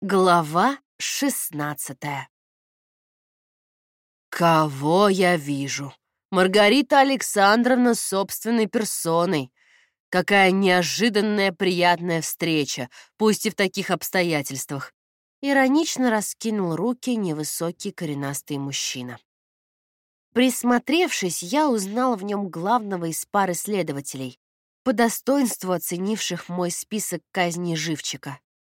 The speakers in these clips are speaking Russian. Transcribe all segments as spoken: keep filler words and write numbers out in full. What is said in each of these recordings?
Глава шестнадцатая. Кого я вижу? Маргарита Александровна собственной персоной. Какая неожиданная приятная встреча, пусть и в таких обстоятельствах. Иронично раскинул руки невысокий коренастый мужчина. Присмотревшись, я узнал в нем главного из пары следователей, по достоинству оценивших мой список казней живчика.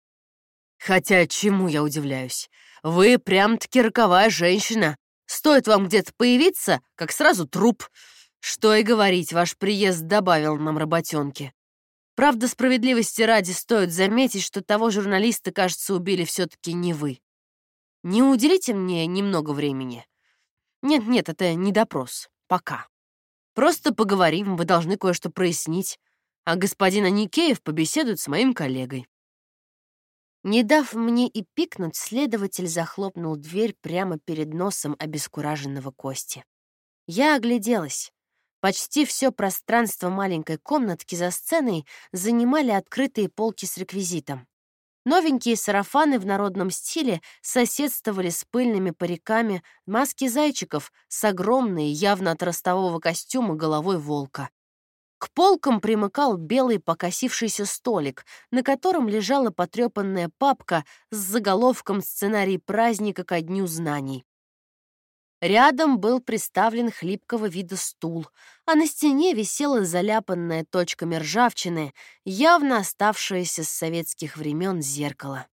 Хотя чему я удивляюсь? Вы прям-таки роковая женщина. Стоит вам где-то появиться, как сразу труп. Что и говорить, ваш приезд добавил нам работенки. Правда, справедливости ради стоит заметить, что того журналиста, кажется, убили все-таки не вы. Не уделите мне немного времени? Нет-нет, это не допрос. Пока. Просто поговорим, вы должны кое-что прояснить. А господин Аникеев побеседует с моим коллегой. Не дав мне и пикнуть, следователь захлопнул дверь прямо перед носом обескураженного Кости. Я огляделась. Почти все пространство маленькой комнатки за сценой занимали открытые полки с реквизитом. Новенькие сарафаны в народном стиле соседствовали с пыльными париками, маски зайчиков с огромной, явно от ростового костюма, головой волка. К полкам примыкал белый покосившийся столик, на котором лежала потрепанная папка с заголовком «Сценарий праздника ко дню знаний». Рядом был приставлен хлипкого вида стул, а на стене висела заляпанная точками ржавчины, явно оставшееся с советских времен зеркало.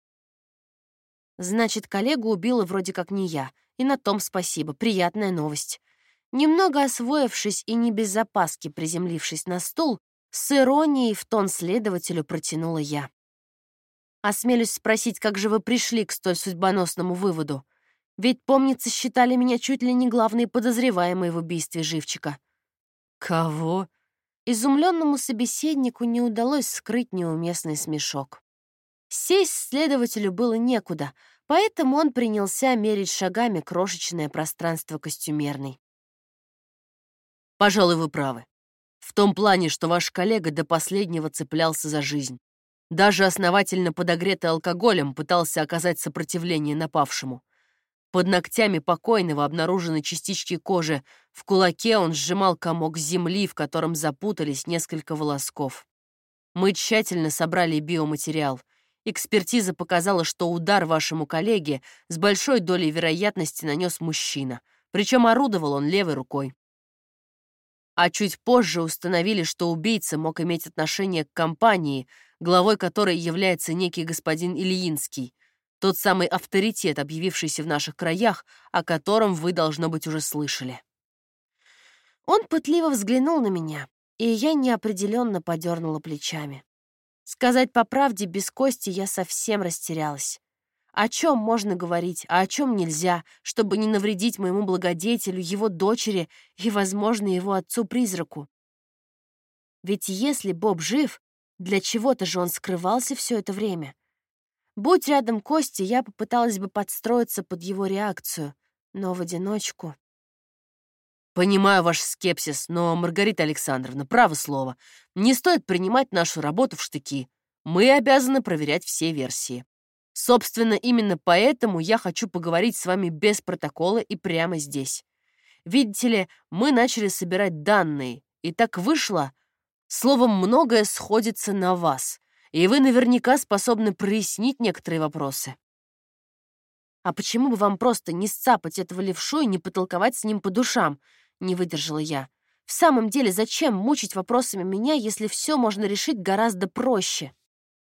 Значит, коллегу убила вроде как не я, и на том спасибо, приятная новость. Немного освоившись и не без опаски приземлившись на стул, с иронией в тон следователю протянула я. Осмелюсь спросить, как же вы пришли к столь судьбоносному выводу? Ведь, помнится, считали меня чуть ли не главной подозреваемой в убийстве живчика. Кого? Изумленному собеседнику не удалось скрыть неуместный смешок. Сесть следователю было некуда, поэтому он принялся мерить шагами крошечное пространство костюмерной. Пожалуй, вы правы. В том плане, что ваш коллега до последнего цеплялся за жизнь. Даже основательно подогретый алкоголем пытался оказать сопротивление напавшему. Под ногтями покойного обнаружены частички кожи. В кулаке он сжимал комок земли, в котором запутались несколько волосков. Мы тщательно собрали биоматериал. Экспертиза показала, что удар вашему коллеге с большой долей вероятности нанес мужчина, причем орудовал он левой рукой. А чуть позже установили, что убийца мог иметь отношение к компании, главой которой является некий господин Ильинский, тот самый авторитет, объявившийся в наших краях, о котором вы, должно быть, уже слышали. Он пытливо взглянул на меня, и я неопределенно подернула плечами. Сказать по правде, без Кости я совсем растерялась. О чем можно говорить, а о чем нельзя, чтобы не навредить моему благодетелю, его дочери и, возможно, его отцу-призраку? Ведь если Боб жив, для чего-то же он скрывался все это время. Будь рядом Кости, я попыталась бы подстроиться под его реакцию, но в одиночку... Понимаю ваш скепсис, но, Маргарита Александровна, право слово, не стоит принимать нашу работу в штыки. Мы обязаны проверять все версии. Собственно, именно поэтому я хочу поговорить с вами без протокола и прямо здесь. Видите ли, мы начали собирать данные, и так вышло, словом, многое сходится на вас, и вы наверняка способны прояснить некоторые вопросы. А почему бы вам просто не сцапать этого левшу и не потолковать с ним по душам? Не выдержала я. В самом деле, зачем мучить вопросами меня, если все можно решить гораздо проще?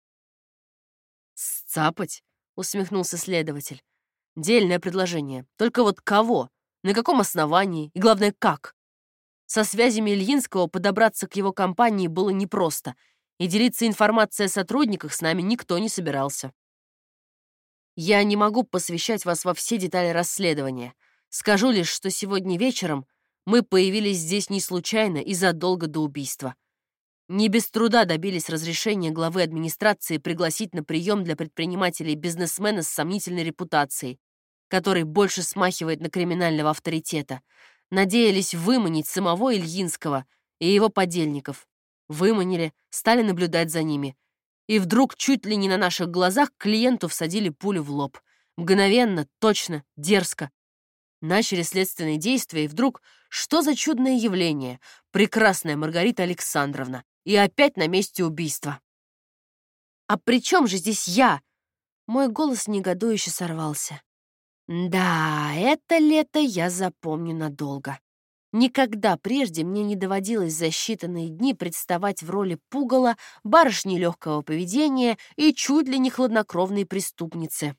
«Сцапать?» — усмехнулся следователь. «Дельное предложение. Только вот кого? На каком основании? И главное, как?» Со связями Ильинского подобраться к его компании было непросто, и делиться информацией о сотрудниках с нами никто не собирался. Я не могу посвящать вас во все детали расследования. Скажу лишь, что сегодня вечером мы появились здесь не случайно и задолго до убийства. Не без труда добились разрешения главы администрации пригласить на прием для предпринимателей бизнесмена с сомнительной репутацией, который больше смахивает на криминального авторитета. Надеялись выманить самого Ильинского и его подельников. Выманили, стали наблюдать за ними. И вдруг чуть ли не на наших глазах клиенту всадили пулю в лоб. Мгновенно, точно, дерзко. Начали следственные действия, и вдруг, что за чудное явление? Прекрасная Маргарита Александровна. И опять на месте убийства. «А при чем же здесь я?» Мой голос негодующе сорвался. Да, это лето я запомню надолго. Никогда прежде мне не доводилось за считанные дни представать в роли пугала, барышни легкого поведения и чуть ли не хладнокровной преступницы.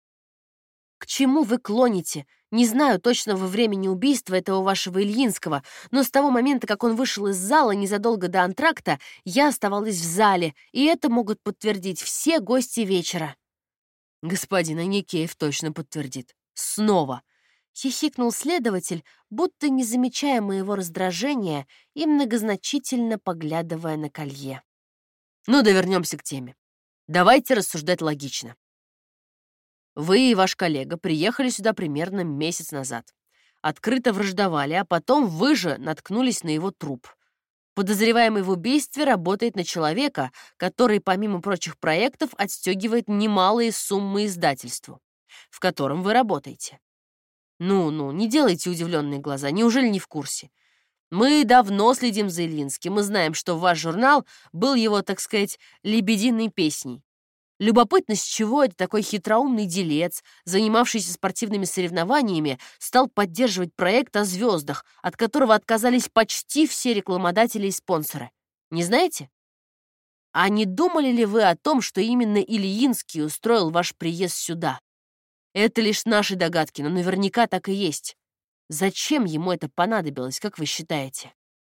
К чему вы клоните? Не знаю точного времени убийства этого вашего Ильинского, но с того момента, как он вышел из зала незадолго до антракта, я оставалась в зале, и это могут подтвердить все гости вечера. Господин Аникеев точно подтвердит. Снова. Хихикнул следователь, будто не замечая моего раздражения и многозначительно поглядывая на колье. Ну да вернемся к теме. Давайте рассуждать логично. Вы и ваш коллега приехали сюда примерно месяц назад. Открыто враждовали, а потом вы же наткнулись на его труп. Подозреваемый в убийстве работает на человека, который, помимо прочих проектов, отстегивает немалые суммы издательству, в котором вы работаете. Ну-ну, не делайте удивленные глаза, неужели не в курсе? Мы давно следим за Ильинским, мы знаем, что ваш журнал был его, так сказать, лебединой песней. Любопытно, с чего это такой хитроумный делец, занимавшийся спортивными соревнованиями, стал поддерживать проект о звездах, от которого отказались почти все рекламодатели и спонсоры. Не знаете? А не думали ли вы о том, что именно Ильинский устроил ваш приезд сюда? Это лишь наши догадки, но наверняка так и есть. Зачем ему это понадобилось, как вы считаете?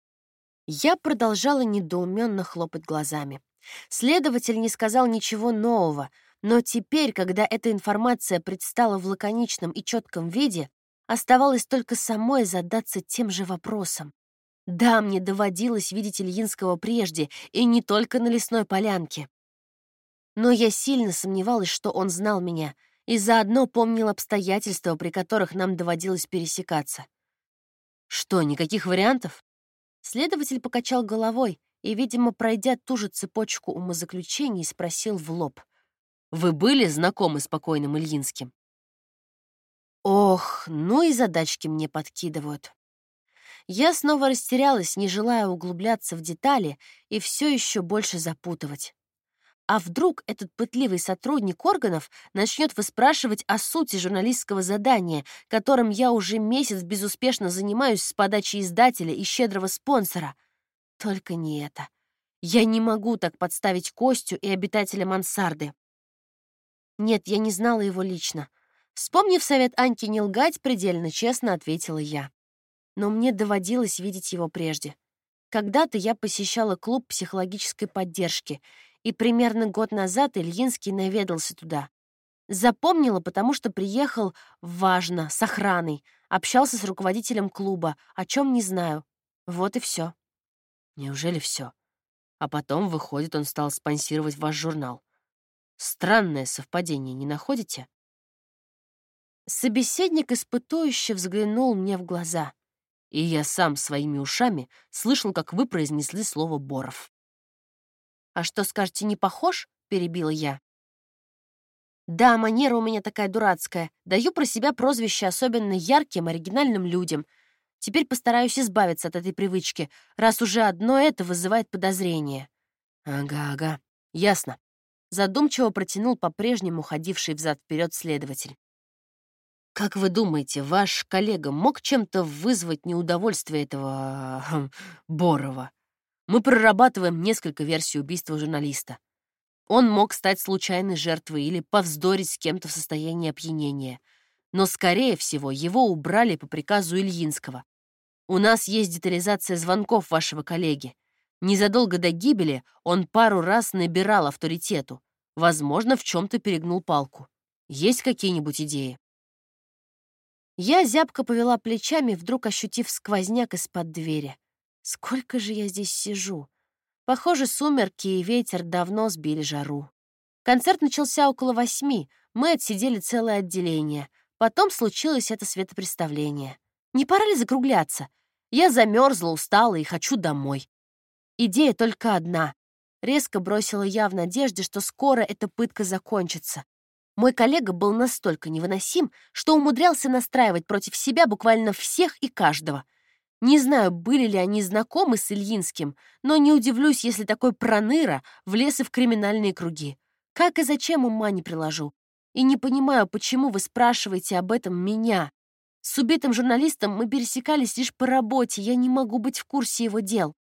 Я продолжала недоуменно хлопать глазами. Следователь не сказал ничего нового, но теперь, когда эта информация предстала в лаконичном и четком виде, оставалось только самой задаться тем же вопросом. Да, мне доводилось видеть Ильинского прежде, и не только на лесной полянке. Но я сильно сомневалась, что он знал меня, и заодно помнил обстоятельства, при которых нам доводилось пересекаться. Что, никаких вариантов? Следователь покачал головой и, видимо, пройдя ту же цепочку умозаключений, спросил в лоб. «Вы были знакомы с покойным Ильинским?» Ох, ну и задачки мне подкидывают. Я снова растерялась, не желая углубляться в детали и все еще больше запутывать. А вдруг этот пытливый сотрудник органов начнет выспрашивать о сути журналистского задания, которым я уже месяц безуспешно занимаюсь с подачи издателя и щедрого спонсора? Только не это. Я не могу так подставить Костю и обитателя мансарды. Нет, я не знала его лично. Вспомнив совет Аньки не лгать, предельно честно ответила я. Но мне доводилось видеть его прежде. Когда-то я посещала клуб психологической поддержки, и примерно год назад Ильинский наведался туда. Запомнила, потому что приехал, важно, с охраной, общался с руководителем клуба, о чем не знаю. Вот и все. Неужели все? А потом, выходит, он стал спонсировать ваш журнал. Странное совпадение, не находите? Собеседник испытующе взглянул мне в глаза, и я сам своими ушами слышал, как вы произнесли слово «Боров». «А что, скажете, не похож?» — перебила я. «Да, манера у меня такая дурацкая. Даю про себя прозвище особенно ярким, оригинальным людям. Теперь постараюсь избавиться от этой привычки, раз уже одно это вызывает подозрение». «Ага-ага, ясно», — задумчиво протянул по-прежнему ходивший взад-вперед следователь. «Как вы думаете, ваш коллега мог чем-то вызвать неудовольствие этого... Хм, Борова? Мы прорабатываем несколько версий убийства журналиста. Он мог стать случайной жертвой или повздорить с кем-то в состоянии опьянения. Но, скорее всего, его убрали по приказу Ильинского. У нас есть детализация звонков вашего коллеги. Незадолго до гибели он пару раз набирал авторитету. Возможно, в чем-то перегнул палку. Есть какие-нибудь идеи?» Я зябко повела плечами, вдруг ощутив сквозняк из-под двери. Сколько же я здесь сижу? Похоже, сумерки и ветер давно сбили жару. Концерт начался около восьми, мы отсидели целое отделение. Потом случилось это светопреставление. Не пора ли закругляться? Я замерзла, устала и хочу домой. Идея только одна — резко бросила я в надежде, что скоро эта пытка закончится. Мой коллега был настолько невыносим, что умудрялся настраивать против себя буквально всех и каждого. Не знаю, были ли они знакомы с Ильинским, но не удивлюсь, если такой проныра влез и в криминальные круги. Как и зачем, ума не приложу. И не понимаю, почему вы спрашиваете об этом меня. С убитым журналистом мы пересекались лишь по работе, я не могу быть в курсе его дел.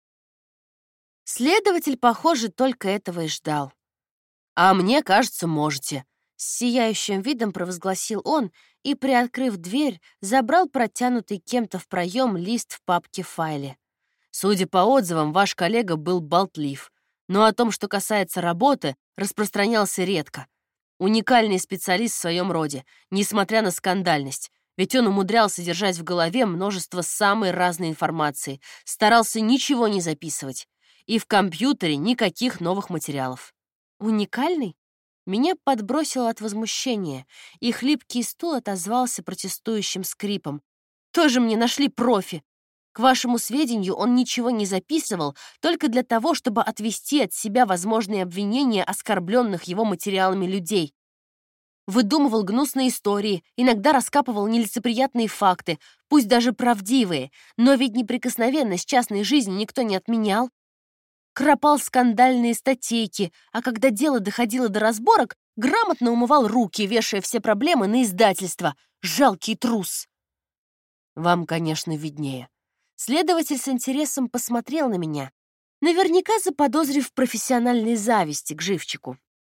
Следователь, похоже, только этого и ждал. «А мне кажется, можете», — с сияющим видом провозгласил он и, приоткрыв дверь, забрал протянутый кем-то в проем лист в папке-файле. «Судя по отзывам, ваш коллега был болтлив, но о том, что касается работы, распространялся редко. Уникальный специалист в своем роде, несмотря на скандальность, ведь он умудрялся держать в голове множество самой разной информации, старался ничего не записывать, и в компьютере никаких новых материалов». «Уникальный?» Меня подбросило от возмущения, и хлипкий стул отозвался протестующим скрипом. «Тоже мне нашли профи! К вашему сведению, он ничего не записывал только для того, чтобы отвести от себя возможные обвинения оскорбленных его материалами людей. Выдумывал гнусные истории, иногда раскапывал нелицеприятные факты, пусть даже правдивые, но ведь неприкосновенность частной жизни никто не отменял. Кропал скандальные статейки, а когда дело доходило до разборок, грамотно умывал руки, вешая все проблемы на издательство. Жалкий трус!» «Вам, конечно, виднее». Следователь с интересом посмотрел на меня, наверняка заподозрив профессиональной зависти к живчику.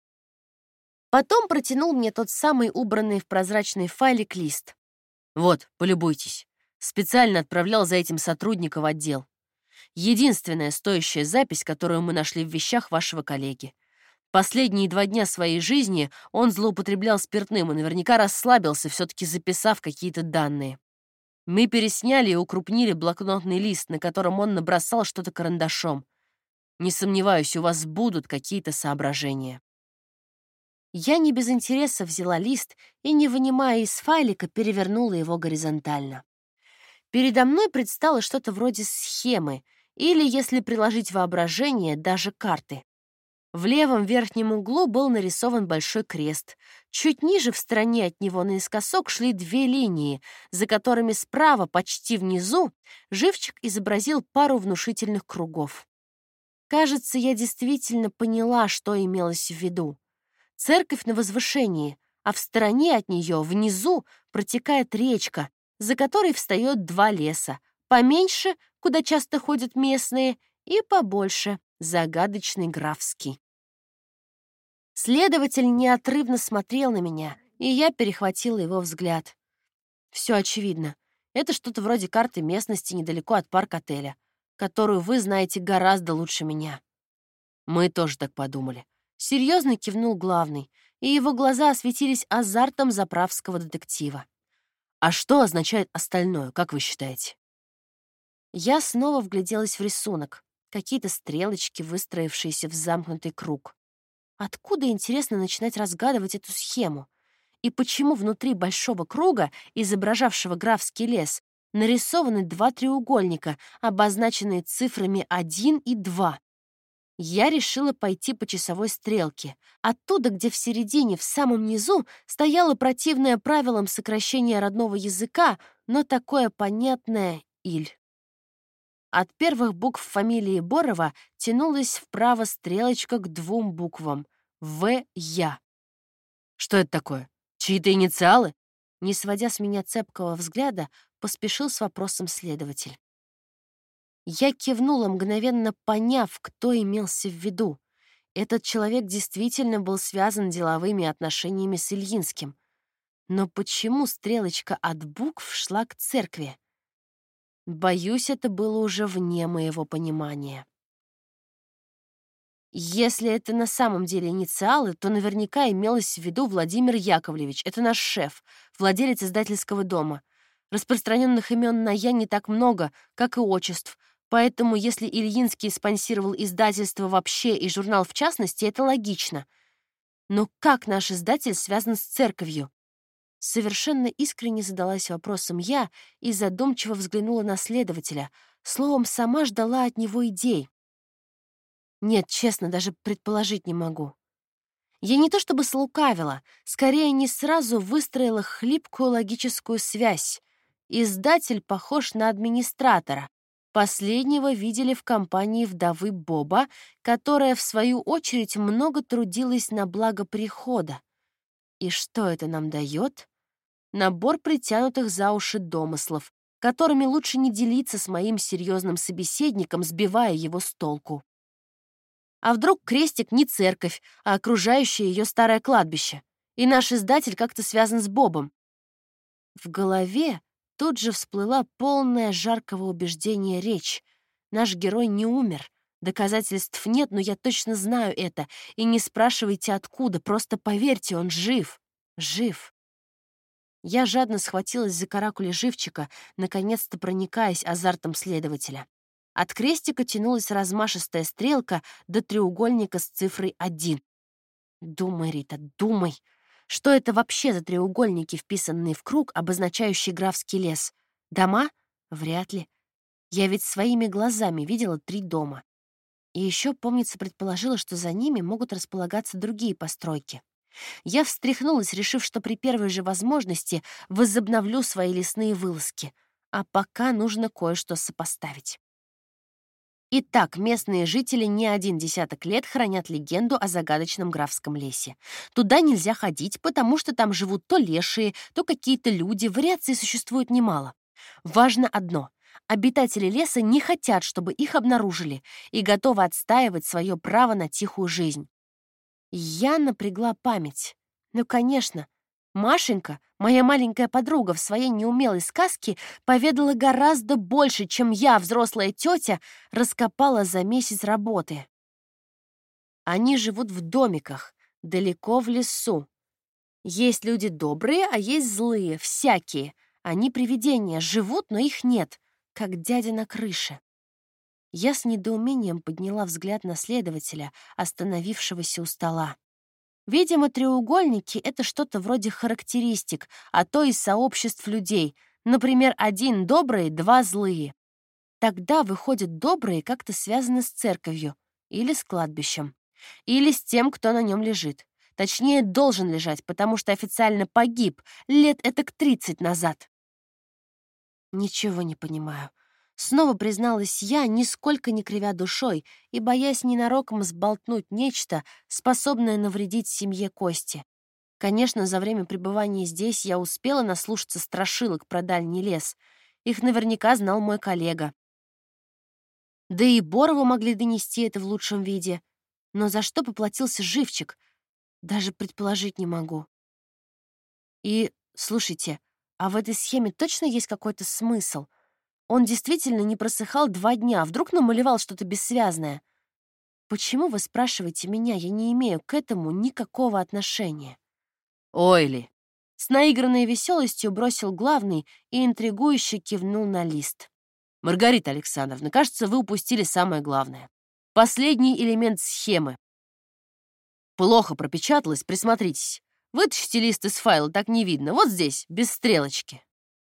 Потом протянул мне тот самый убранный в прозрачный файлик лист. «Вот, полюбуйтесь. Специально отправлял за этим сотрудника в отдел. Единственная стоящая запись, которую мы нашли в вещах вашего коллеги. Последние два дня своей жизни он злоупотреблял спиртным и наверняка расслабился, все-таки записав какие-то данные. Мы пересняли и укрупнили блокнотный лист, на котором он набросал что-то карандашом. Не сомневаюсь, у вас будут какие-то соображения». Я не без интереса взяла лист и, не вынимая из файлика, перевернула его горизонтально. Передо мной предстало что-то вроде схемы, или, если приложить воображение, даже карты. В левом верхнем углу был нарисован большой крест. Чуть ниже, в стороне от него наискосок, шли две линии, за которыми справа, почти внизу, живчик изобразил пару внушительных кругов. Кажется, я действительно поняла, что имелось в виду. Церковь на возвышении, а в стороне от нее, внизу, протекает речка, за которой встает два леса. Поменьше, куда часто ходят местные, и побольше, загадочный графский. Следователь неотрывно смотрел на меня, и я перехватила его взгляд. Все очевидно. Это что-то вроде карты местности недалеко от парк-отеля, которую вы знаете гораздо лучше меня. Мы тоже так подумали. Серьезно кивнул главный, и его глаза осветились азартом заправского детектива. А что означает остальное, как вы считаете? Я снова вгляделась в рисунок. Какие-то стрелочки, выстроившиеся в замкнутый круг. Откуда, интересно, начинать разгадывать эту схему? И почему внутри большого круга, изображавшего графский лес, нарисованы два треугольника, обозначенные цифрами один и два? Я решила пойти по часовой стрелке. Оттуда, где в середине, в самом низу, стояло противное правилам сокращение родного языка, но такое понятное «иль». От первых букв фамилии Борова тянулась вправо стрелочка к двум буквам — В-Я. «Что это такое? Чьи-то инициалы?» Не сводя с меня цепкого взгляда, поспешил с вопросом следователь. Я кивнула, мгновенно поняв, кто имелся в виду. Этот человек действительно был связан деловыми отношениями с Ильинским. Но почему стрелочка от букв шла к церкви? Боюсь, это было уже вне моего понимания. Если это на самом деле инициалы, то наверняка имелось в виду Владимир Яковлевич. Это наш шеф, владелец издательского дома. Распространенных имен на «я» не так много, как и отчеств, поэтому если Ильинский спонсировал издательство вообще и журнал в частности, это логично. Но как наш издатель связан с церковью? Совершенно искренне задалась вопросом я и задумчиво взглянула на следователя, словом, сама ждала от него идей. Нет, честно, даже предположить не могу. Я не то чтобы слукавила, скорее не сразу выстроила хлипкую логическую связь. Издатель похож на администратора. Последнего видели в компании вдовы Боба, которая, в свою очередь, много трудилась на благо прихода. И что это нам дает? Набор притянутых за уши домыслов, которыми лучше не делиться с моим серьезным собеседником, сбивая его с толку. А вдруг крестик не церковь, а окружающее ее старое кладбище, и наш издатель как-то связан с Бобом? В голове тут же всплыла полная жаркого убеждения речь. Наш герой не умер. Доказательств нет, но я точно знаю это. И не спрашивайте, откуда, просто поверьте, он жив. Жив. Я жадно схватилась за каракули живчика, наконец-то проникаясь азартом следователя. От крестика тянулась размашистая стрелка до треугольника с цифрой один. Думай, Рита, думай. Что это вообще за треугольники, вписанные в круг, обозначающий графский лес? Дома? Вряд ли. Я ведь своими глазами видела три дома. И еще, помнится, предположила, что за ними могут располагаться другие постройки. Я встряхнулась, решив, что при первой же возможности возобновлю свои лесные вылазки. А пока нужно кое-что сопоставить. Итак, местные жители не один десяток лет хранят легенду о загадочном графском лесе. Туда нельзя ходить, потому что там живут то лешие, то какие-то люди, вариаций существует немало. Важно одно — обитатели леса не хотят, чтобы их обнаружили, и готовы отстаивать свое право на тихую жизнь. Я напрягла память. Ну, конечно, Машенька, моя маленькая подруга, в своей неумелой сказке поведала гораздо больше, чем я, взрослая тетя, раскопала за месяц работы. Они живут в домиках, далеко в лесу. Есть люди добрые, а есть злые, всякие. Они привидения, живут, но их нет, как дядя на крыше. Я с недоумением подняла взгляд на следователя, остановившегося у стола. Видимо, треугольники — это что-то вроде характеристик, а то и сообществ людей. Например, один добрый, два злые. Тогда, выходит, добрые как-то связаны с церковью или с кладбищем, или с тем, кто на нем лежит. Точнее, должен лежать, потому что официально погиб лет этак тридцать назад. Ничего не понимаю. Снова призналась я, нисколько не кривя душой и боясь ненароком сболтнуть нечто, способное навредить семье Кости. Конечно, за время пребывания здесь я успела наслушаться страшилок про дальний лес. Их наверняка знал мой коллега. Да и Борову могли донести это в лучшем виде. Но за что поплатился живчик? Даже предположить не могу. И, слушайте, а в этой схеме точно есть какой-то смысл? Он действительно не просыхал два дня, вдруг намалевал что-то бессвязное. Почему вы спрашиваете меня? Я не имею к этому никакого отношения. Ойли. С наигранной веселостью бросил главный и интригующе кивнул на лист. Маргарита Александровна, кажется, вы упустили самое главное. Последний элемент схемы. Плохо пропечаталось, присмотритесь. Вытащите лист из файла, так не видно. Вот здесь, без стрелочки.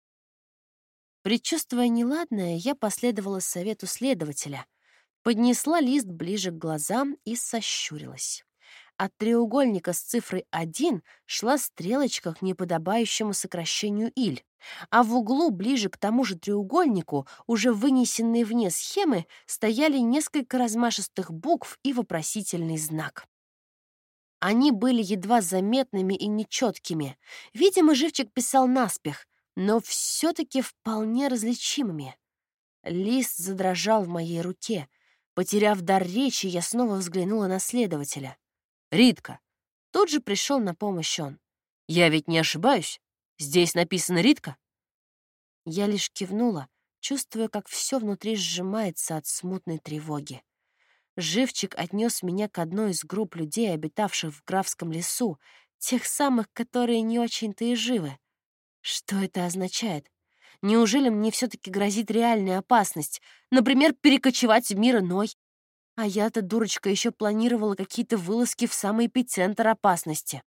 Предчувствуя неладное, я последовала совету следователя, поднесла лист ближе к глазам и сощурилась. От треугольника с цифрой один шла стрелочка к неподобающему сокращению «иль», а в углу, ближе к тому же треугольнику, уже вынесенные вне схемы, стояли несколько размашистых букв и вопросительный знак. Они были едва заметными и нечеткими. Видимо, живчик писал наспех, но все-таки вполне различимыми. Лист задрожал в моей руке. Потеряв дар речи, я снова взглянула на следователя. «Ритка!» Тут же пришел на помощь он. «Я ведь не ошибаюсь? Здесь написано Ритка?» Я лишь кивнула, чувствуя, как все внутри сжимается от смутной тревоги. Живчик отнес меня к одной из групп людей, обитавших в графском лесу, тех самых, которые не очень-то и живы. Что это означает? Неужели мне все-таки грозит реальная опасность? Например, перекочевать в мир иной? А я-то, дурочка, еще планировала какие-то вылазки в самый эпицентр опасности.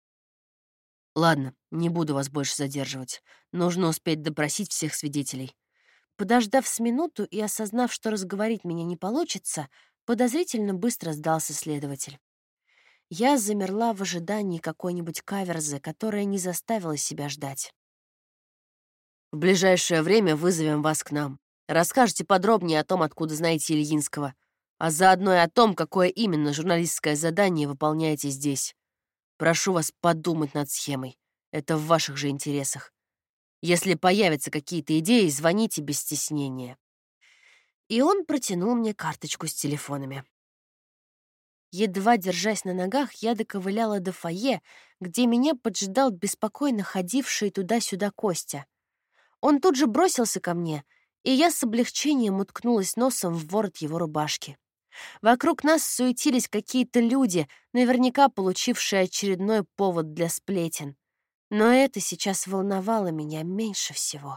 Ладно, не буду вас больше задерживать. Нужно успеть допросить всех свидетелей. Подождав с минуту и осознав, что разговорить меня не получится, Подозрительно быстро сдался следователь. Я замерла в ожидании какой-нибудь каверзы, которая не заставила себя ждать. «В ближайшее время вызовем вас к нам. Расскажете подробнее о том, откуда знаете Ильинского, а заодно и о том, какое именно журналистское задание выполняете здесь. Прошу вас подумать над схемой. Это в ваших же интересах. Если появятся какие-то идеи, звоните без стеснения». И он протянул мне карточку с телефонами. Едва держась на ногах, я доковыляла до фойе, где меня поджидал беспокойно ходивший туда-сюда Костя. Он тут же бросился ко мне, и я с облегчением уткнулась носом в ворот его рубашки. Вокруг нас суетились какие-то люди, наверняка получившие очередной повод для сплетен. Но это сейчас волновало меня меньше всего.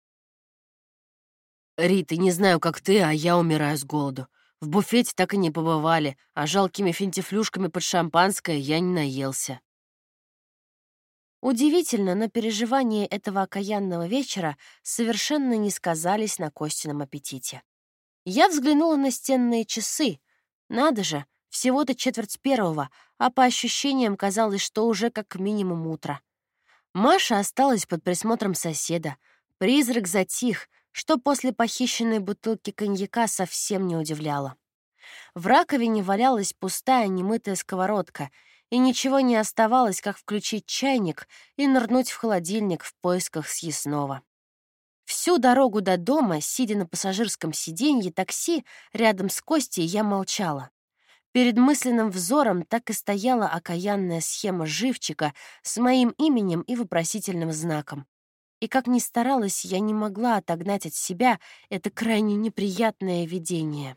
«Рита, не знаю, как ты, а я умираю с голоду. В буфете так и не побывали, а жалкими финтифлюшками под шампанское я не наелся». Удивительно, но переживания этого окаянного вечера совершенно не сказались на Костином аппетите. Я взглянула на стенные часы. Надо же, всего-то четверть первого, а по ощущениям казалось, что уже как минимум утро. Маша осталась под присмотром соседа. Призрак затих, что после похищенной бутылки коньяка совсем не удивляло. В раковине валялась пустая немытая сковородка, и ничего не оставалось, как включить чайник и нырнуть в холодильник в поисках съестного. Всю дорогу до дома, сидя на пассажирском сиденье такси, рядом с Костей я молчала. Перед мысленным взором так и стояла окаянная схема живчика с моим именем и вопросительным знаком. И как ни старалась, я не могла отогнать от себя это крайне неприятное видение.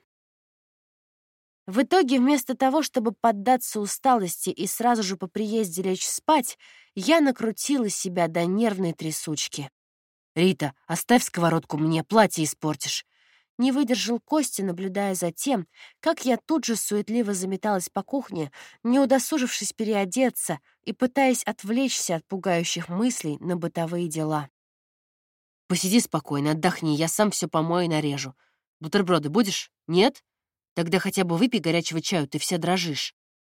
В итоге, вместо того, чтобы поддаться усталости и сразу же по приезде лечь спать, я накрутила себя до нервной трясучки. «Рита, оставь сковородку мне, платье испортишь». Не выдержал Костя, наблюдая за тем, как я тут же суетливо заметалась по кухне, не удосужившись переодеться и пытаясь отвлечься от пугающих мыслей на бытовые дела. «Посиди спокойно, отдохни, я сам все помою и нарежу. Бутерброды будешь? Нет? Тогда хотя бы выпей горячего чаю, ты вся дрожишь».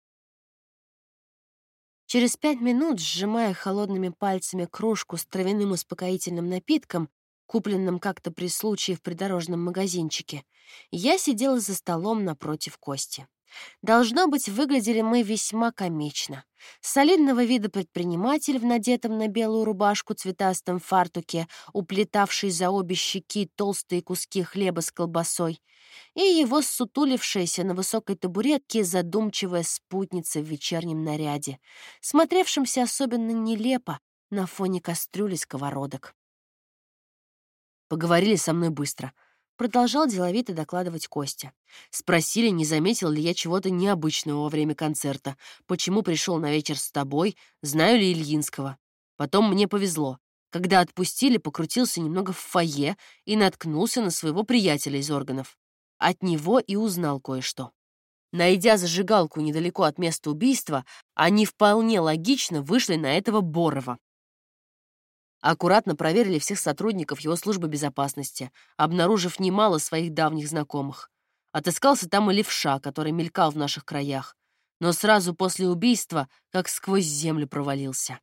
Через пять минут, сжимая холодными пальцами кружку с травяным успокоительным напитком, купленным как-то при случае в придорожном магазинчике, я сидела за столом напротив Кости. Должно быть, выглядели мы весьма комично. Солидного вида предприниматель в надетом на белую рубашку цветастом фартуке, уплетавший за обе щеки толстые куски хлеба с колбасой, и его ссутулившаяся на высокой табуретке задумчивая спутница в вечернем наряде, смотревшимся особенно нелепо на фоне кастрюли сковородок. «Поговорили со мной быстро», — продолжал деловито докладывать Костя. «Спросили, не заметил ли я чего-то необычного во время концерта, почему пришел на вечер с тобой, знаю ли Ильинского. Потом мне повезло. Когда отпустили, покрутился немного в фойе и наткнулся на своего приятеля из органов. От него и узнал кое-что. Найдя зажигалку недалеко от места убийства, они вполне логично вышли на этого Борова. Аккуратно проверили всех сотрудников его службы безопасности, обнаружив немало своих давних знакомых. Отыскался там и левша, который мелькал в наших краях, но сразу после убийства как сквозь землю провалился».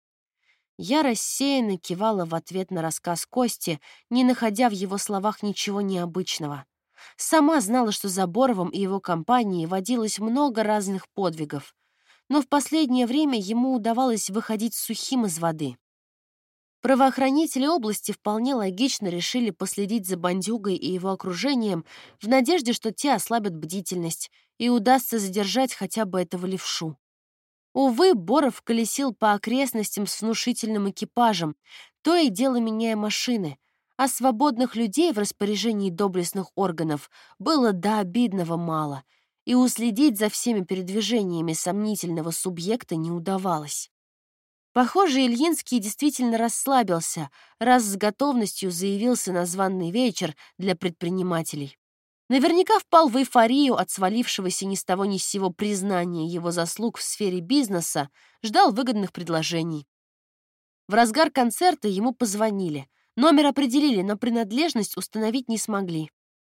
Я рассеянно кивала в ответ на рассказ Кости, не находя в его словах ничего необычного. Сама знала, что за Боровым и его компанией водилось много разных подвигов, но в последнее время ему удавалось выходить сухим из воды. Правоохранители области вполне логично решили последить за бандюгой и его окружением в надежде, что те ослабят бдительность и удастся задержать хотя бы этого левшу. Увы, Боров колесил по окрестностям с внушительным экипажем, то и дело меняя машины, а свободных людей в распоряжении доблестных органов было до обидного мало, и уследить за всеми передвижениями сомнительного субъекта не удавалось. Похоже, Ильинский действительно расслабился, раз с готовностью заявился на званый вечер для предпринимателей. Наверняка впал в эйфорию от свалившегося ни с того ни с сего признания его заслуг в сфере бизнеса, ждал выгодных предложений. В разгар концерта ему позвонили. Номер определили, но принадлежность установить не смогли.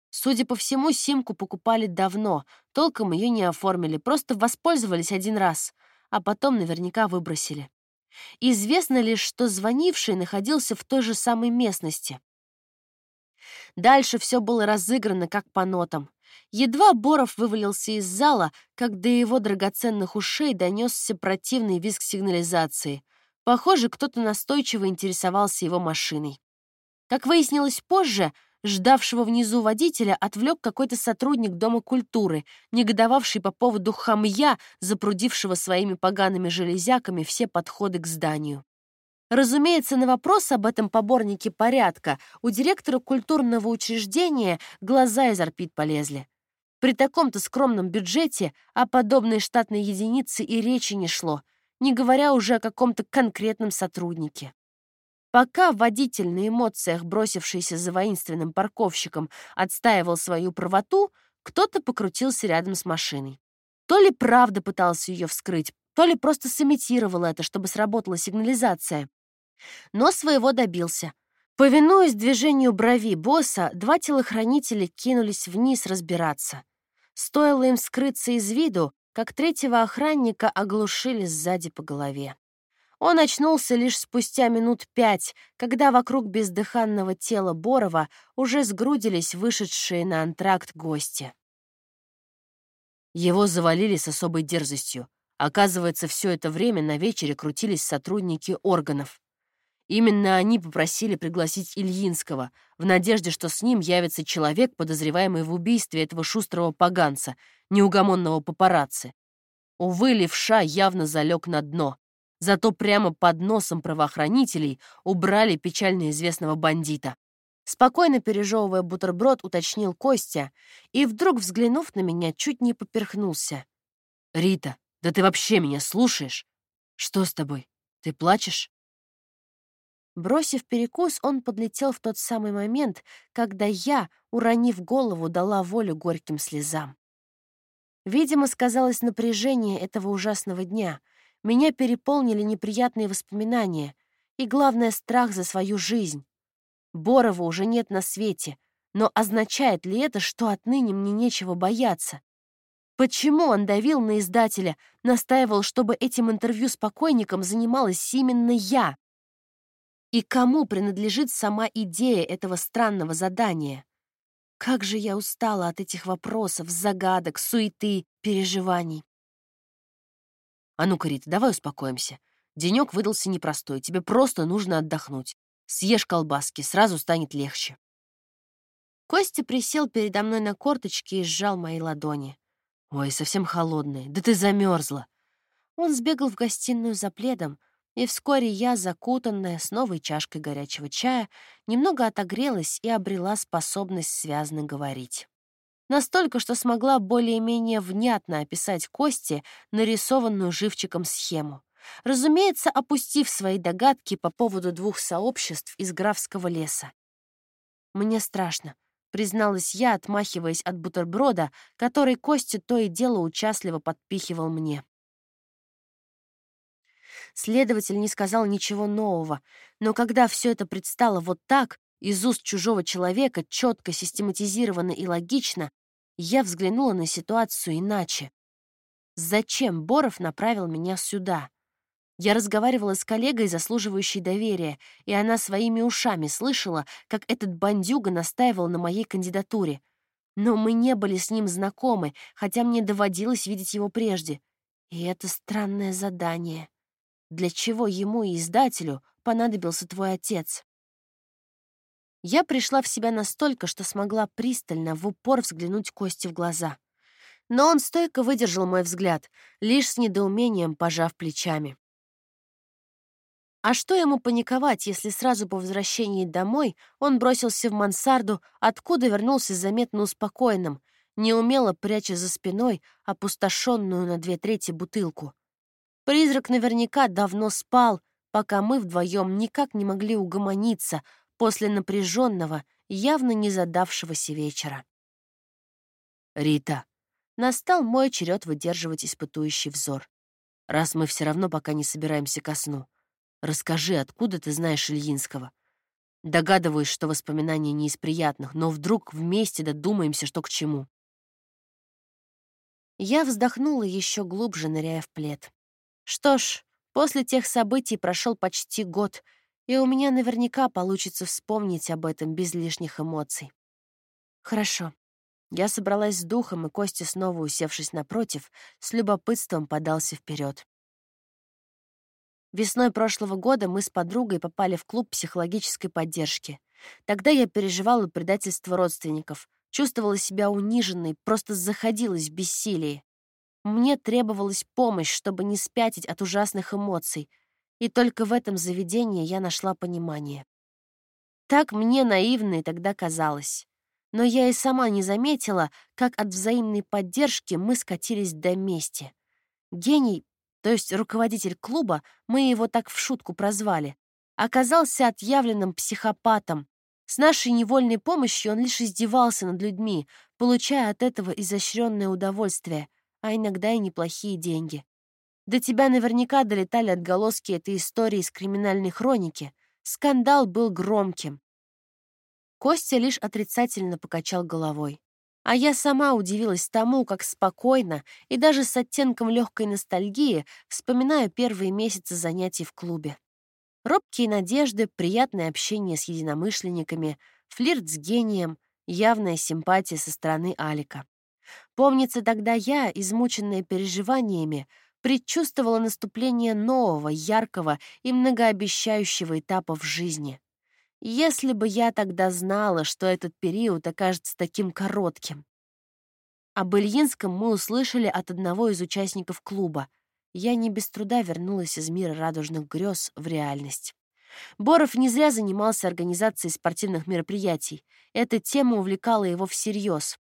Судя по всему, симку покупали давно, толком ее не оформили, просто воспользовались один раз, а потом наверняка выбросили. Известно лишь, что звонивший находился в той же самой местности. Дальше все было разыграно как по нотам. Едва Боров вывалился из зала, как до его драгоценных ушей донесся противный визг сигнализации. Похоже, кто-то настойчиво интересовался его машиной. Как выяснилось позже, ждавшего внизу водителя отвлек какой-то сотрудник Дома культуры, негодовавший по поводу хамья, запрудившего своими погаными железяками все подходы к зданию. Разумеется, на вопрос об этом поборнике порядка у директора культурного учреждения глаза из орбит полезли. При таком-то скромном бюджете о подобной штатной единице и речи не шло, не говоря уже о каком-то конкретном сотруднике. Пока водитель на эмоциях, бросившийся за воинственным парковщиком, отстаивал свою правоту, кто-то покрутился рядом с машиной. То ли правда пытался ее вскрыть, то ли просто сымитировал это, чтобы сработала сигнализация. Но своего добился. Повинуясь движению брови босса, два телохранителя кинулись вниз разбираться. Стоило им скрыться из виду, как третьего охранника оглушили сзади по голове. Он очнулся лишь спустя минут пять, когда вокруг бездыханного тела Борова уже сгрудились вышедшие на антракт гости. Его завалили с особой дерзостью. Оказывается, все это время на вечере крутились сотрудники органов. Именно они попросили пригласить Ильинского, в надежде, что с ним явится человек, подозреваемый в убийстве этого шустрого поганца, неугомонного папарацци. Увы, левша явно залег на дно. Зато прямо под носом правоохранителей убрали печально известного бандита. Спокойно пережевывая бутерброд, уточнил Костя и, вдруг взглянув на меня, чуть не поперхнулся. «Рита, да ты вообще меня слушаешь? Что с тобой? Ты плачешь?» Бросив перекус, он подлетел в тот самый момент, когда я, уронив голову, дала волю горьким слезам. Видимо, сказалось напряжение этого ужасного дня. Меня переполнили неприятные воспоминания и, главное, страх за свою жизнь. Борова уже нет на свете, но означает ли это, что отныне мне нечего бояться? Почему он давил на издателя, настаивал, чтобы этим интервью с покойником занималась именно я? И кому принадлежит сама идея этого странного задания? Как же я устала от этих вопросов, загадок, суеты, переживаний. А ну-ка, Рита, давай успокоимся. Денёк выдался непростой, тебе просто нужно отдохнуть. Съешь колбаски, сразу станет легче. Костя присел передо мной на корточки и сжал мои ладони. Ой, совсем холодные, да ты замерзла. Он сбегал в гостиную за пледом, и вскоре я, закутанная, с новой чашкой горячего чая, немного отогрелась и обрела способность связно говорить. Настолько, что смогла более-менее внятно описать Косте нарисованную живчиком схему. Разумеется, опустив свои догадки по поводу двух сообществ из графского леса. «Мне страшно», — призналась я, отмахиваясь от бутерброда, который Костя то и дело участливо подпихивал мне. Следователь не сказал ничего нового, но когда все это предстало вот так, из уст чужого человека, четко, систематизированно и логично, я взглянула на ситуацию иначе. Зачем Боров направил меня сюда? Я разговаривала с коллегой, заслуживающей доверия, и она своими ушами слышала, как этот бандюга настаивал на моей кандидатуре. Но мы не были с ним знакомы, хотя мне доводилось видеть его прежде. И это странное задание. Для чего ему и издателю понадобился твой отец? Я пришла в себя настолько, что смогла пристально, в упор взглянуть Косте в глаза. Но он стойко выдержал мой взгляд, лишь с недоумением пожав плечами. А что ему паниковать, если сразу по возвращении домой он бросился в мансарду, откуда вернулся заметно успокоенным, неумело пряча за спиной опустошенную на две трети бутылку? Призрак наверняка давно спал, пока мы вдвоем никак не могли угомониться после напряженного, явно не задавшегося вечера. «Рита», настал мой черед выдерживать испытующий взор. «Раз мы все равно пока не собираемся ко сну, расскажи, откуда ты знаешь Ильинского? Догадываюсь, что воспоминания не из приятных, но вдруг вместе додумаемся, что к чему. Я вздохнула еще глубже, ныряя в плед. Что ж, после тех событий прошел почти год, и у меня наверняка получится вспомнить об этом без лишних эмоций. Хорошо. Я собралась с духом, и Костя, снова усевшись напротив, с любопытством подался вперед. Весной прошлого года мы с подругой попали в клуб психологической поддержки. Тогда я переживала предательство родственников, чувствовала себя униженной, просто заходилась в бессилии. Мне требовалась помощь, чтобы не спятить от ужасных эмоций, и только в этом заведении я нашла понимание. Так мне наивно и тогда казалось. Но я и сама не заметила, как от взаимной поддержки мы скатились до мести. Гений, то есть руководитель клуба, мы его так в шутку прозвали, оказался отъявленным психопатом. С нашей невольной помощью он лишь издевался над людьми, получая от этого изощренное удовольствие, а иногда и неплохие деньги. До тебя наверняка долетали отголоски этой истории из криминальной хроники. Скандал был громким. Костя лишь отрицательно покачал головой. А я сама удивилась тому, как спокойно и даже с оттенком легкой ностальгии вспоминаю первые месяцы занятий в клубе. Робкие надежды, приятное общение с единомышленниками, флирт с гением, явная симпатия со стороны Алика. Помнится, тогда я, измученная переживаниями, предчувствовала наступление нового, яркого и многообещающего этапа в жизни. Если бы я тогда знала, что этот период окажется таким коротким. Об Ильинском мы услышали от одного из участников клуба. Я не без труда вернулась из мира радужных грез в реальность. Боров не зря занимался организацией спортивных мероприятий. Эта тема увлекала его всерьез.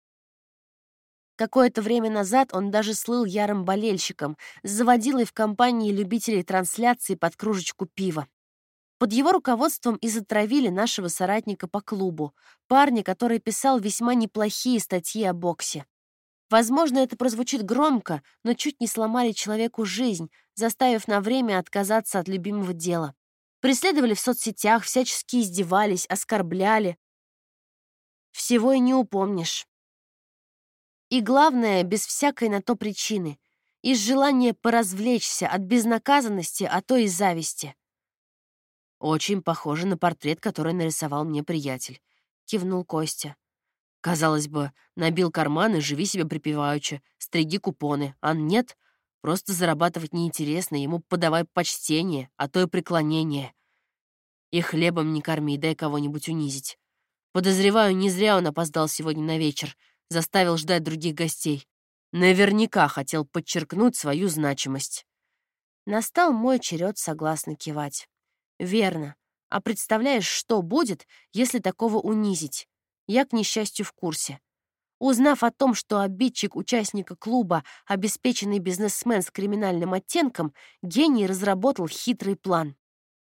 Какое-то время назад он даже слыл ярым болельщиком, с заводилой в компании любителей трансляции под кружечку пива. Под его руководством и затравили нашего соратника по клубу, парня, который писал весьма неплохие статьи о боксе. Возможно, это прозвучит громко, но чуть не сломали человеку жизнь, заставив на время отказаться от любимого дела. Преследовали в соцсетях, всячески издевались, оскорбляли. Всего и не упомнишь. И главное, без всякой на то причины. Из желания поразвлечься от безнаказанности, а то и зависти. «Очень похоже на портрет, который нарисовал мне приятель», — кивнул Костя. «Казалось бы, набил карманы, живи себе припеваючи, стриги купоны, а нет, просто зарабатывать неинтересно, ему подавай почтение, а то и преклонение. И хлебом не корми, дай кого-нибудь унизить. Подозреваю, не зря он опоздал сегодня на вечер, заставил ждать других гостей. Наверняка хотел подчеркнуть свою значимость». Настал мой черед согласно кивать. «Верно. А представляешь, что будет, если такого унизить? Я, к несчастью, в курсе. Узнав о том, что обидчик участника клуба — обеспеченный бизнесмен с криминальным оттенком, гений разработал хитрый план.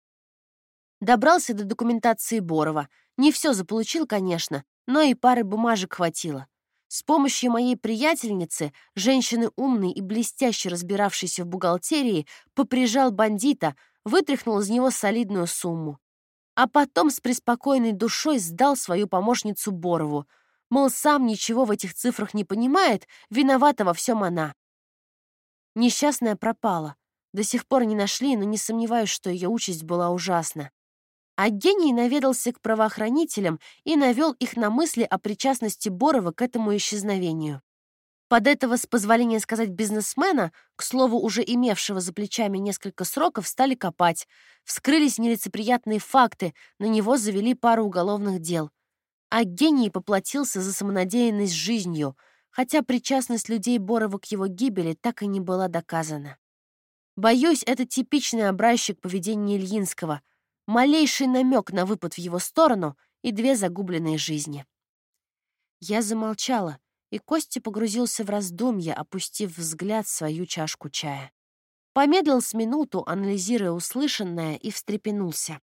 Добрался до документации Борова. Не все заполучил, конечно, но и пары бумажек хватило. С помощью моей приятельницы, женщины умной и блестяще разбиравшейся в бухгалтерии, поприжал бандита, вытряхнул из него солидную сумму. А потом с преспокойной душой сдал свою помощницу Борову. Мол, сам ничего в этих цифрах не понимает, виновата во всем она. Несчастная пропала. До сих пор не нашли, но не сомневаюсь, что ее участь была ужасна. А гений наведался к правоохранителям и навел их на мысли о причастности Борова к этому исчезновению. Под этого, с позволения сказать, бизнесмена, к слову, уже имевшего за плечами несколько сроков, стали копать. Вскрылись нелицеприятные факты, на него завели пару уголовных дел. А гений поплатился за самонадеянность жизнью, хотя причастность людей Борова к его гибели так и не была доказана. Боюсь, это типичный образчик поведения Ильинского. Малейший намек на выпад в его сторону и две загубленные жизни. Я замолчала, и Костя погрузился в раздумья, опустив взгляд в свою чашку чая. Помедлил с минуту, анализируя услышанное, и встрепенулся.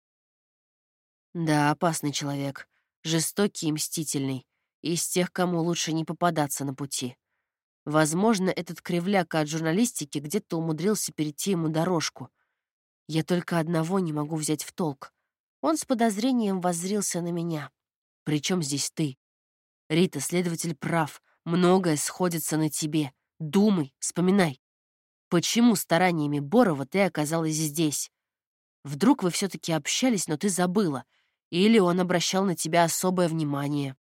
«Да, опасный человек, жестокий и мстительный, из тех, кому лучше не попадаться на пути. Возможно, этот кривляка от журналистики где-то умудрился перейти ему дорожку. Я только одного не могу взять в толк. Он с подозрением воззрился на меня. «При чем здесь ты? Рита, следователь прав. Многое сходится на тебе. Думай, вспоминай. Почему стараниями Борова ты оказалась здесь? Вдруг вы все-таки общались, но ты забыла? Или он обращал на тебя особое внимание?»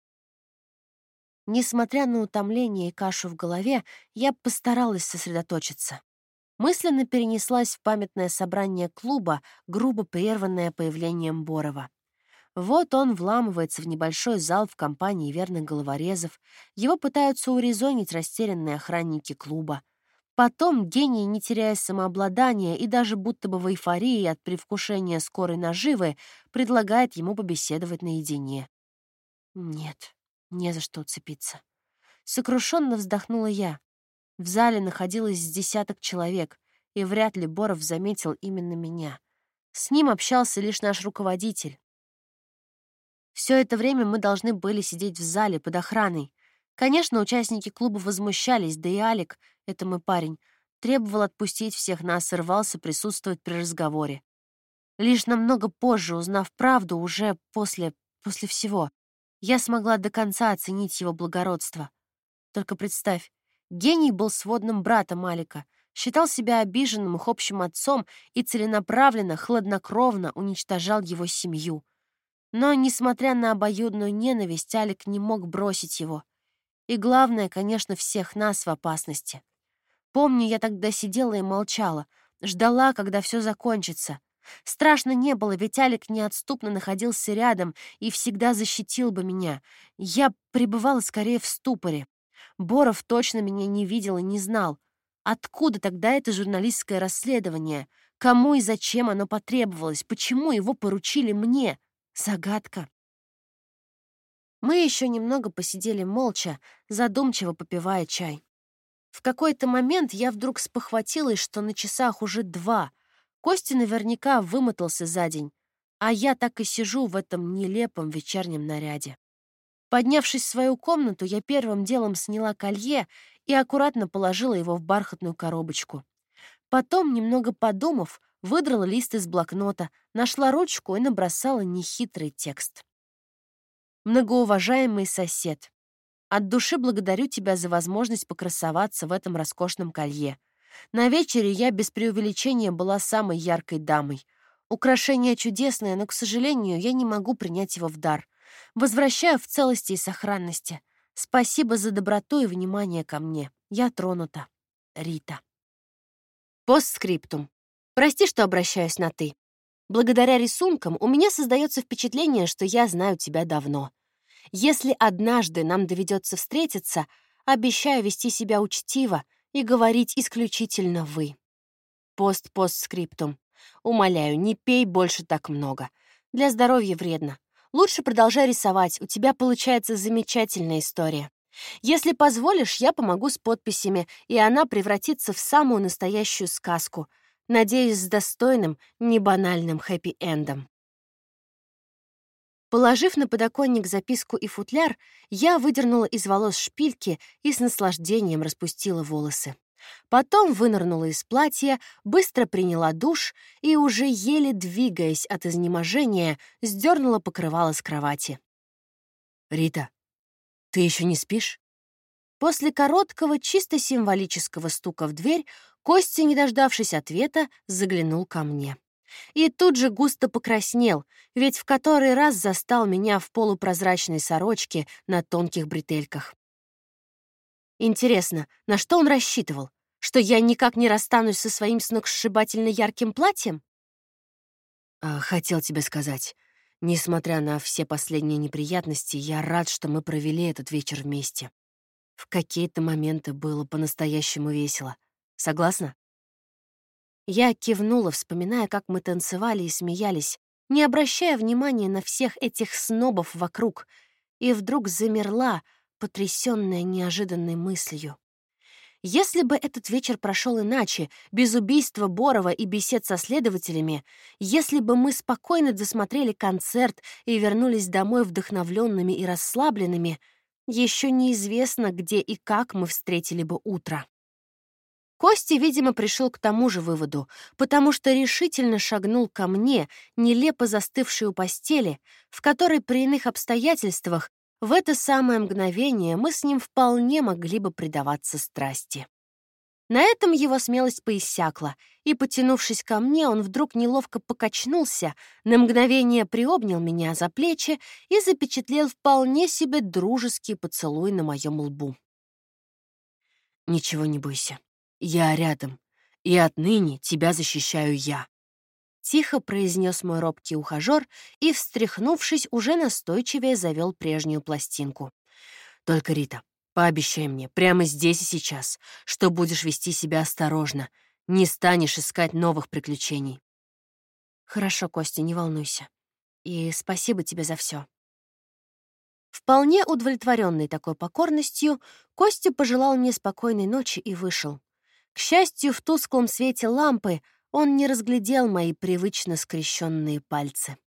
Несмотря на утомление и кашу в голове, я постаралась сосредоточиться. Мысленно перенеслась в памятное собрание клуба, грубо прерванное появлением Борова. Вот он вламывается в небольшой зал в компании верных головорезов. Его пытаются урезонить растерянные охранники клуба. Потом гений, не теряя самообладания и даже будто бы в эйфории от предвкушения скорой наживы, предлагает ему побеседовать наедине. Нет, не за что уцепиться. Сокрушенно вздохнула я. В зале находилось с десяток человек, и вряд ли Боров заметил именно меня. С ним общался лишь наш руководитель. Все это время мы должны были сидеть в зале под охраной. Конечно, участники клуба возмущались, да и Алик, это мой парень, требовал отпустить всех нас и рвался присутствовать при разговоре. Лишь намного позже, узнав правду, уже после, после всего, я смогла до конца оценить его благородство. Только представь, гений был сводным братом Алика, считал себя обиженным их общим отцом и целенаправленно, хладнокровно уничтожал его семью. Но, несмотря на обоюдную ненависть, Алик не мог бросить его. И главное, конечно, всех нас в опасности. Помню, я тогда сидела и молчала, ждала, когда все закончится. Страшно не было, ведь Алик неотступно находился рядом и всегда защитил бы меня. Я пребывала скорее в ступоре. Боров точно меня не видел и не знал. Откуда тогда это журналистское расследование? Кому и зачем оно потребовалось? Почему его поручили мне? Загадка. Мы еще немного посидели молча, задумчиво попивая чай. В какой-то момент я вдруг спохватилась, что на часах уже два. Костя наверняка вымотался за день, а я так и сижу в этом нелепом вечернем наряде. Поднявшись в свою комнату, я первым делом сняла колье и аккуратно положила его в бархатную коробочку. Потом, немного подумав, выдрала лист из блокнота, нашла ручку и набросала нехитрый текст. «Многоуважаемый сосед, от души благодарю тебя за возможность покрасоваться в этом роскошном колье. На вечере я без преувеличения была самой яркой дамой. Украшение чудесное, но, к сожалению, я не могу принять его в дар. Возвращаю в целости и сохранности. Спасибо за доброту и внимание ко мне. Я тронута. Рита». Постскриптум. Прости, что обращаюсь на «ты». Благодаря рисункам у меня создается впечатление, что я знаю тебя давно. Если однажды нам доведется встретиться, обещаю вести себя учтиво и говорить исключительно «вы». Пост-постскриптум. Умоляю, не пей больше так много. Для здоровья вредно. Лучше продолжай рисовать, у тебя получается замечательная история. Если позволишь, я помогу с подписями, и она превратится в самую настоящую сказку. Надеюсь, с достойным, небанальным хэппи-эндом. Положив на подоконник записку и футляр, я выдернула из волос шпильки и с наслаждением распустила волосы. Потом вынырнула из платья, быстро приняла душ и, уже еле двигаясь от изнеможения, сдернула покрывало с кровати. «Рита, ты еще не спишь?» После короткого, чисто символического стука в дверь Костя, не дождавшись ответа, заглянул ко мне. И тут же густо покраснел, ведь в который раз застал меня в полупрозрачной сорочке на тонких бретельках. Интересно, на что он рассчитывал? Что я никак не расстанусь со своим сногсшибательно ярким платьем? А, хотел тебе сказать, несмотря на все последние неприятности, я рад, что мы провели этот вечер вместе. В какие-то моменты было по-настоящему весело. Согласна? Я кивнула, вспоминая, как мы танцевали и смеялись, не обращая внимания на всех этих снобов вокруг, и вдруг замерла, потрясённая неожиданной мыслью. Если бы этот вечер прошел иначе, без убийства Борова и бесед со следователями, если бы мы спокойно досмотрели концерт и вернулись домой вдохновленными и расслабленными, еще неизвестно, где и как мы встретили бы утро. Костя, видимо, пришел к тому же выводу, потому что решительно шагнул ко мне, нелепо застывший у постели, в которой при иных обстоятельствах в это самое мгновение мы с ним вполне могли бы предаваться страсти. На этом его смелость поиссякла, и, потянувшись ко мне, он вдруг неловко покачнулся, на мгновение приобнял меня за плечи и запечатлел вполне себе дружеский поцелуй на моем лбу. «Ничего не бойся. Я рядом, и отныне тебя защищаю я», — тихо произнес мой робкий ухажёр и, встряхнувшись, уже настойчивее завел прежнюю пластинку. «Только, Рита, пообещай мне прямо здесь и сейчас, что будешь вести себя осторожно, не станешь искать новых приключений». «Хорошо, Костя, не волнуйся. И спасибо тебе за все». Вполне удовлетворенный такой покорностью, Костя пожелал мне спокойной ночи и вышел. К счастью, в тусклом свете лампы он не разглядел мои привычно скрещенные пальцы.